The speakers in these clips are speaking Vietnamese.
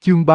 Chương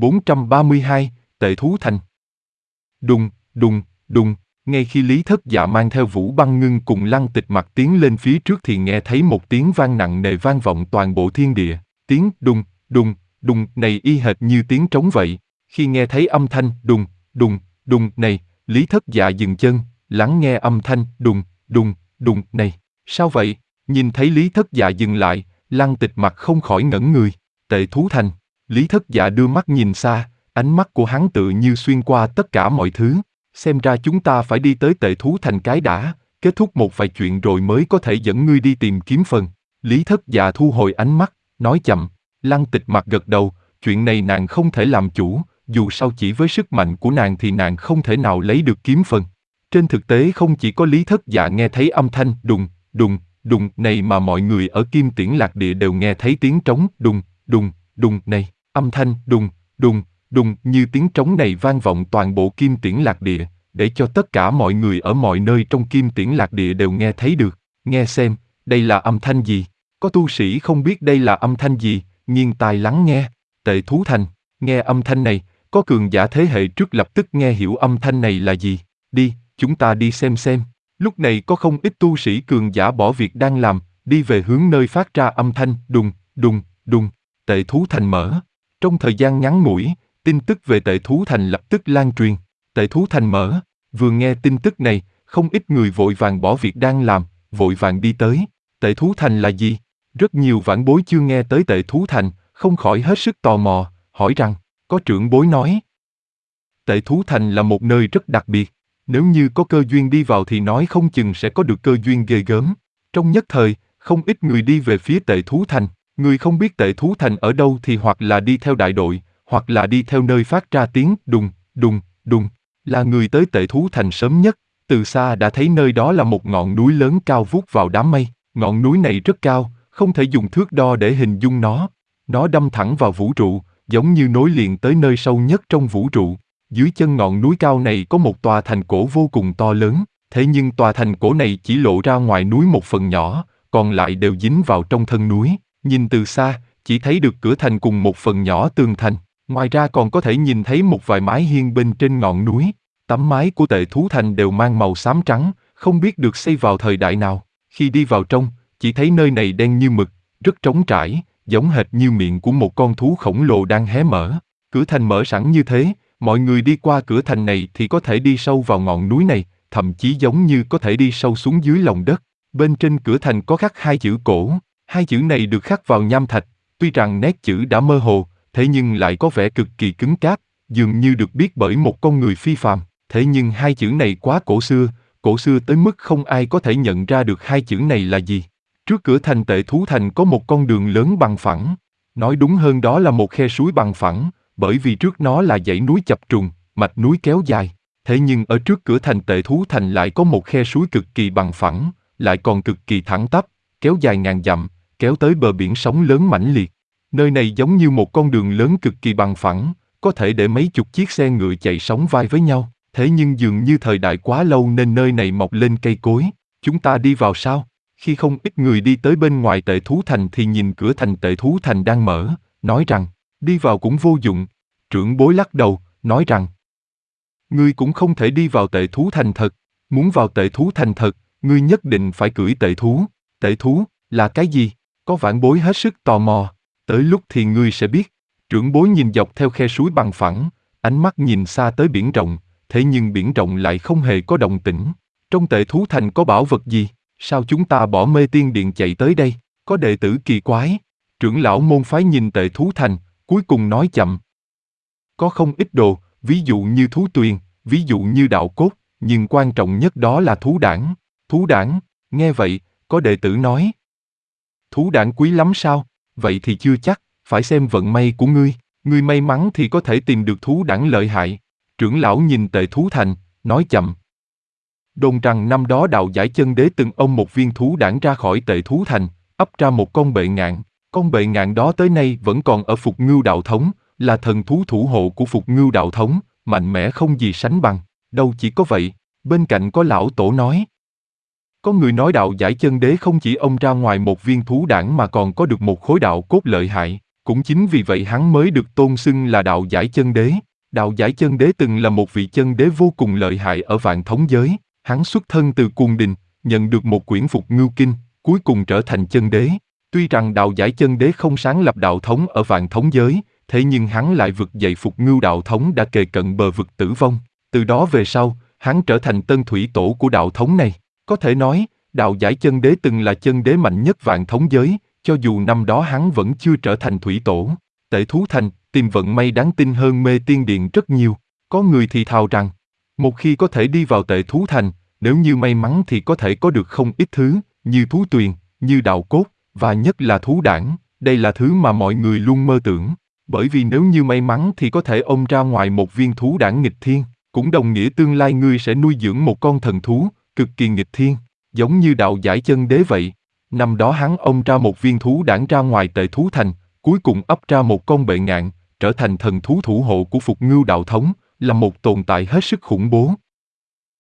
3432, Tệ Thú Thành. Đùng, đùng, đùng, ngay khi Lý Thất Dạ mang theo Vũ Băng Ngưng cùng Lăng Tịch Mặc tiến lên phía trước thì nghe thấy một tiếng vang nặng nề vang vọng toàn bộ thiên địa. Tiếng đùng, đùng, đùng này y hệt như tiếng trống vậy. Khi nghe thấy âm thanh đùng, đùng, đùng này, Lý Thất Dạ dừng chân, lắng nghe âm thanh đùng, đùng, đùng này. Sao vậy? Nhìn thấy Lý Thất Dạ dừng lại, Lăng Tịch Mặc không khỏi ngẩn người. Tệ Thú Thành. Lý Thất Dạ đưa mắt nhìn xa, ánh mắt của hắn tựa như xuyên qua tất cả mọi thứ. Xem ra chúng ta phải đi tới Tệ Thú Thành cái đã, kết thúc một vài chuyện rồi mới có thể dẫn ngươi đi tìm kiếm phần. Lý Thất Dạ thu hồi ánh mắt, nói chậm. Lăng Tịch Mặc gật đầu, chuyện này nàng không thể làm chủ, dù sao chỉ với sức mạnh của nàng thì nàng không thể nào lấy được kiếm phần. Trên thực tế không chỉ có Lý Thất Dạ nghe thấy âm thanh đùng, đùng, đùng này mà mọi người ở Kim Tiễn Lạc Địa đều nghe thấy tiếng trống đùng, đùng, đùng này. Âm thanh đùng, đùng, đùng như tiếng trống này vang vọng toàn bộ Kim Tiễn Lạc Địa, để cho tất cả mọi người ở mọi nơi trong Kim Tiễn Lạc Địa đều nghe thấy được. Nghe xem, đây là âm thanh gì? Có tu sĩ không biết đây là âm thanh gì, nghiêng tai lắng nghe. Tệ Thú Thành. Nghe âm thanh này, có cường giả thế hệ trước lập tức nghe hiểu âm thanh này là gì. Đi, chúng ta đi xem xem. Lúc này có không ít tu sĩ cường giả bỏ việc đang làm, đi về hướng nơi phát ra âm thanh đùng, đùng, đùng. Tệ Thú Thành mở. Trong thời gian ngắn ngủi, tin tức về Tệ Thú Thành lập tức lan truyền. Tệ Thú Thành mở. Vừa nghe tin tức này, không ít người vội vàng bỏ việc đang làm, vội vàng đi tới. Tệ Thú Thành là gì? Rất nhiều vãn bối chưa nghe tới Tệ Thú Thành, không khỏi hết sức tò mò, hỏi rằng, có trưởng bối nói. Tệ Thú Thành là một nơi rất đặc biệt, nếu như có cơ duyên đi vào thì nói không chừng sẽ có được cơ duyên ghê gớm. Trong nhất thời, không ít người đi về phía Tệ Thú Thành. Người không biết Tệ Thú Thành ở đâu thì hoặc là đi theo đại đội, hoặc là đi theo nơi phát ra tiếng đùng, đùng, đùng. Là người tới Tệ Thú Thành sớm nhất, từ xa đã thấy nơi đó là một ngọn núi lớn cao vút vào đám mây. Ngọn núi này rất cao, không thể dùng thước đo để hình dung nó. Nó đâm thẳng vào vũ trụ, giống như nối liền tới nơi sâu nhất trong vũ trụ. Dưới chân ngọn núi cao này có một tòa thành cổ vô cùng to lớn, thế nhưng tòa thành cổ này chỉ lộ ra ngoài núi một phần nhỏ, còn lại đều dính vào trong thân núi. Nhìn từ xa, chỉ thấy được cửa thành cùng một phần nhỏ tường thành. Ngoài ra còn có thể nhìn thấy một vài mái hiên bên trên ngọn núi. Tấm mái của Tệ Thú Thành đều mang màu xám trắng, không biết được xây vào thời đại nào. Khi đi vào trong, chỉ thấy nơi này đen như mực, rất trống trải, giống hệt như miệng của một con thú khổng lồ đang hé mở. Cửa thành mở sẵn như thế, mọi người đi qua cửa thành này thì có thể đi sâu vào ngọn núi này, thậm chí giống như có thể đi sâu xuống dưới lòng đất. Bên trên cửa thành có khắc hai chữ cổ. Hai chữ này được khắc vào nham thạch, tuy rằng nét chữ đã mơ hồ, thế nhưng lại có vẻ cực kỳ cứng cáp, dường như được viết bởi một con người phi phàm. Thế nhưng hai chữ này quá cổ xưa tới mức không ai có thể nhận ra được hai chữ này là gì. Trước cửa thành Tệ Thú Thành có một con đường lớn bằng phẳng. Nói đúng hơn đó là một khe suối bằng phẳng, bởi vì trước nó là dãy núi chập trùng, mạch núi kéo dài. Thế nhưng ở trước cửa thành Tệ Thú Thành lại có một khe suối cực kỳ bằng phẳng, lại còn cực kỳ thẳng tắp, kéo dài ngàn dặm, kéo tới bờ biển sóng lớn mãnh liệt. Nơi này giống như một con đường lớn cực kỳ bằng phẳng, có thể để mấy chục chiếc xe ngựa chạy sóng vai với nhau. Thế nhưng dường như thời đại quá lâu nên nơi này mọc lên cây cối. Chúng ta đi vào sao? Khi không ít người đi tới bên ngoài Tệ Thú Thành thì nhìn cửa thành Tệ Thú Thành đang mở, nói rằng, đi vào cũng vô dụng. Trưởng bối lắc đầu, nói rằng, ngươi cũng không thể đi vào Tệ Thú Thành thật. Muốn vào Tệ Thú Thành thật, ngươi nhất định phải cưỡi tệ thú. Tệ thú là cái gì? Có vãn bối hết sức tò mò. Tới lúc thì ngươi sẽ biết. Trưởng bối nhìn dọc theo khe suối bằng phẳng, ánh mắt nhìn xa tới biển rộng, thế nhưng biển rộng lại không hề có động tĩnh. Trong Tệ Thú Thành có bảo vật gì? Sao chúng ta bỏ Mê Tiên Điện chạy tới đây? Có đệ tử kỳ quái. Trưởng lão môn phái nhìn Tệ Thú Thành, cuối cùng nói chậm. Có không ít đồ, ví dụ như thú tuyền, ví dụ như đạo cốt, nhưng quan trọng nhất đó là thú đản. Thú đản, nghe vậy, có đệ tử nói. Thú đản quý lắm sao? Vậy thì chưa chắc, phải xem vận may của ngươi. Ngươi may mắn thì có thể tìm được thú đản lợi hại. Trưởng lão nhìn Tệ Thú Thành, nói chậm. Đồn rằng năm đó Đạo Giải Chân Đế từng ôm một viên thú đản ra khỏi Tệ Thú Thành, ấp ra một con bệ ngạn. Con bệ ngạn đó tới nay vẫn còn ở Phục Ngưu Đạo Thống, là thần thú thủ hộ của Phục Ngưu Đạo Thống, mạnh mẽ không gì sánh bằng. Đâu chỉ có vậy, bên cạnh có lão tổ nói. Có người nói Đạo Giải Chân Đế không chỉ ôm ra ngoài một viên thú đản mà còn có được một khối đạo cốt lợi hại. Cũng chính vì vậy hắn mới được tôn xưng là đạo giải chân đế. Đạo giải chân đế từng là một vị chân đế vô cùng lợi hại ở Vạn Thống giới. Hắn xuất thân từ Cuồng Đình, nhận được một quyển Phục Ngưu Kinh, cuối cùng trở thành chân đế. Tuy rằng đạo giải chân đế không sáng lập đạo thống ở Vạn Thống giới, thế nhưng hắn lại vực dậy Phục Ngưu đạo thống đã kề cận bờ vực tử vong. Từ đó về sau, hắn trở thành tân thủy tổ của đạo thống này. Có thể nói, đạo giải chân đế từng là chân đế mạnh nhất Vạn Thống giới, cho dù năm đó hắn vẫn chưa trở thành thủy tổ. Tể Thú Thành, tìm vận may đáng tin hơn Mê Tiên Điện rất nhiều. Có người thì thào rằng, một khi có thể đi vào Tể Thú Thành, nếu như may mắn thì có thể có được không ít thứ, như thú tuyền, như đạo cốt, và nhất là thú đản. Đây là thứ mà mọi người luôn mơ tưởng. Bởi vì nếu như may mắn thì có thể ôm ra ngoài một viên thú đản nghịch thiên, cũng đồng nghĩa tương lai ngươi sẽ nuôi dưỡng một con thần thú, cực kỳ nghịch thiên, giống như đạo giải chân đế vậy. Năm đó hắn ôm ra một viên thú đản ra ngoài Tể Thú Thành, cuối cùng ấp ra một con bệ ngạn, trở thành thần thú thủ hộ của Phục Ngưu đạo thống, là một tồn tại hết sức khủng bố.